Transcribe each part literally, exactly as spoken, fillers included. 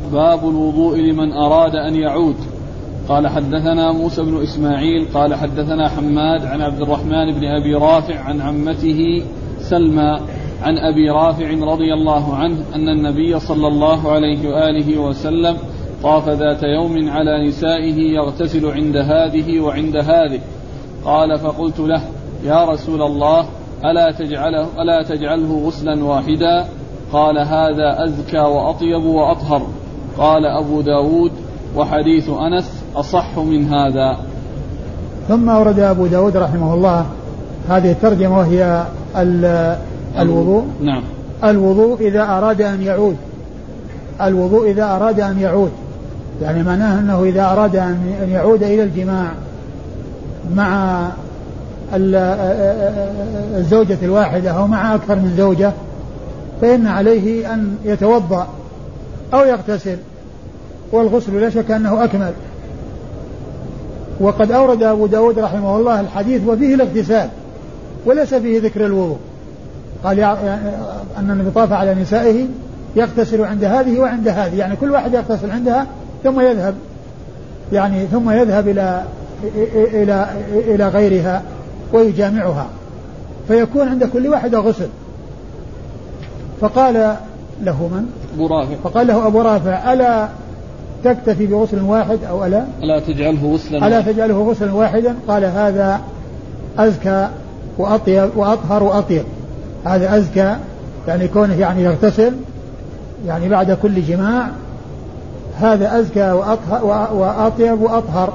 باب الوضوء لمن أراد أن يعود. قال حدثنا موسى بن إسماعيل قال حدثنا حماد عن عبد الرحمن بن أبي رافع عن عمته سلمى عن أبي رافع رضي الله عنه أن النبي صلى الله عليه وآله وسلم طاف ذات يوم على نسائه يغتسل عند هذه وعند هذه. قال فقلت له يا رسول الله ألا تجعله, ألا تجعله غسلا واحدا؟ قال هذا أزكى وأطيب وأطهر. قال أبو داود وحديث أنس أصح من هذا. ثم أورد أبو داود رحمه الله هذه الترجمة وهي الوضوء. نعم. الوضوء إذا أراد أن يعود. الوضوء إذا أراد أن يعود يعني معناه أنه إذا أراد أن يعود إلى الجماع مع الزوجة الواحدة أو مع أكثر من زوجة فإن عليه أن يتوضأ أو يغتسل، والغسل لا شك أنه أكمل. وقد أورد أبو داود رحمه الله الحديث وفيه الاغتسال وليس فيه ذكر الوضوء. قال أن النبي طاف على نسائه يغتسل عند هذه وعند هذه، يعني كل واحد يغتسل عندها ثم يذهب يعني ثم يذهب إلى إلى إلى غيرها ويجامعها، فيكون عند كل واحدة غسل. فقال له من؟ أبو رافع. فقال له أبو رافع ألا تكتفي بغسل واحد أو ألا ألا تجعله غسلا ألا تجعله غسلا واحدا؟ قال هذا أزكى وأطيب وأطهر وأطيب. هذا أزكى يعني كونه يعني يغتسل يعني بعد كل جماع، هذا أزكى وأطيب وأطهر.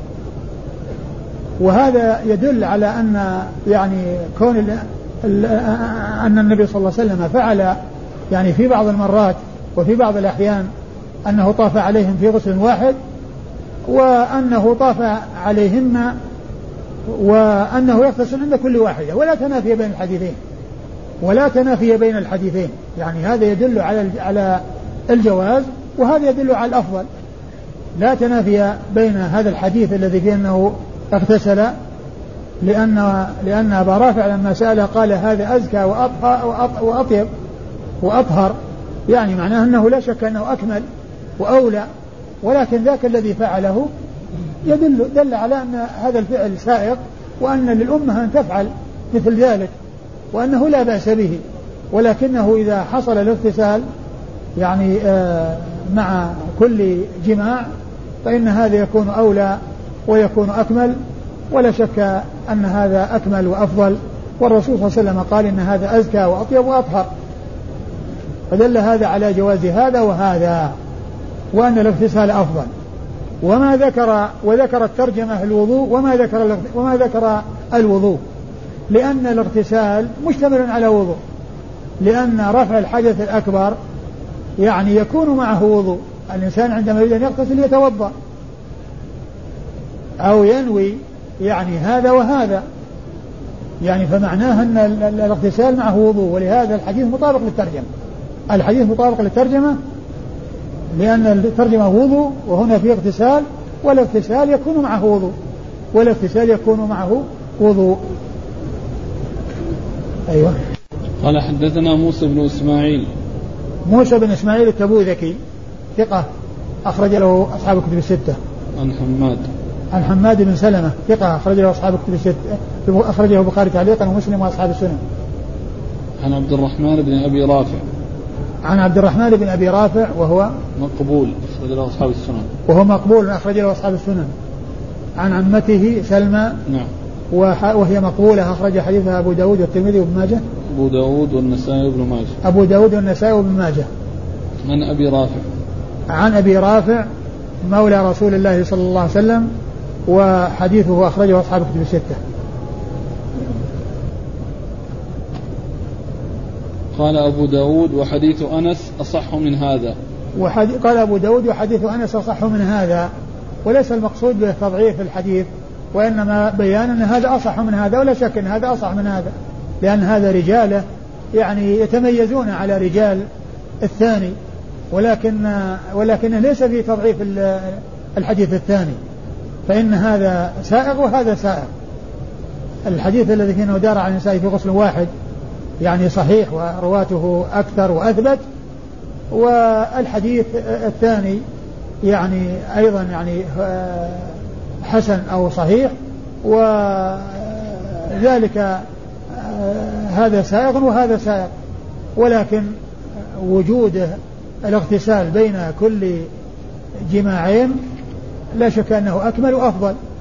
وهذا يدل على أن يعني كون أن النبي صلى الله عليه وسلم فعل يعني في بعض المرات وفي بعض الأحيان أنه طاف عليهم في غسل واحد، وأنه طاف عليهن وأنه يغتسل عند كل واحدة، ولا تنافي بين الحديثين ولا تنافي بين الحديثين يعني هذا يدل على على الجواز وهذا يدل على الأفضل. لا تنافي بين هذا الحديث الذي فيه أنه اغتسل، لأن لأن أبا رافع لما سأله قال هذا أزكى وأطيب وأطهر، يعني معناه أنه لا شك أنه أكمل وأولى، ولكن ذاك الذي فعله يدل دل على أن هذا الفعل سائق وأن للأمة أن تفعل مثل ذلك وأنه لا بأس به، ولكنه إذا حصل الاغتسال يعني آه مع كل جماع فإن هذا يكون أولى ويكون أكمل، ولا شك أن هذا أكمل وأفضل. والرسول صلى الله عليه وسلم قال إن هذا أزكى وأطيب وأطهر، فدل هذا على جواز هذا وهذا وأن الاغتسال أفضل. وما ذكر وذكر الترجمة الوضوء وما ذكر وما ذكر الوضوء لأن الاغتسال مشتمل على وضوء، لأن رفع الحدث الأكبر يعني يكون معه وضوء. الإنسان عندما يريد أن يغتسل يتوضأ أو ينوي يعني هذا وهذا، يعني فمعناه أن الاغتسال معه وضوء، ولهذا الحديث مطابق للترجمة. الحديث مطابق للترجمة لأن الترجمة وضوء وهنا في اغتسال، والاغتسال يكون معه وضوء والاغتسال يكون معه وضوء. أيوة. قال حدثنا موسى بن إسماعيل. موسى بن إسماعيل التبوذكي ثقة أخرج له أصحاب الكتب الستة. عن حماد عن حماد بن سلمة ثقة أخرج له أصحاب الكتب الستة، أخرجه البخاري تعليقا ومسلم وأصحاب السنن. عن عبد الرحمن بن أبي رافع. عن عبد الرحمن بن أبي رافع وهو مقبول أخرج له أصحاب السنن. وهو مقبول أخرج له أصحاب السنن. عن عمته سلمى. نعم. وهي مقبولة أخرج حديثها أبو داود والترمذي وابن ماجه. أبو داود والنسائي وابن ماجه. أبو داود والنسائي وابن ماجه. عن أبي رافع. عن أبي رافع مولى رسول الله صلى الله عليه وسلم، وحديثه أخرجه أصحاب الكتب الستة. قال أبو داود وحديث أنس أصح من هذا. قال أبو داود وحديث أنس أصح من هذا، وليس المقصود به تضعيف الحديث، وإنما بيان أن هذا أصح من هذا، ولا شك أن هذا أصح من هذا، لأن هذا رجاله يعني يتميزون على رجال الثاني، ولكن ولكنه ليس في تضعيف الحديث الثاني، فإن هذا سائغ وهذا سائغ. الحديث الذي فيه دار عن النساء في غسل واحد يعني صحيح ورواته أكثر وأثبت، والحديث الثاني يعني أيضا يعني حسن أو صحيح، وذلك هذا سائغ وهذا سائغ، ولكن وجود الاغتسال بين كل جماعين لا شك أنه أكمل وأفضل.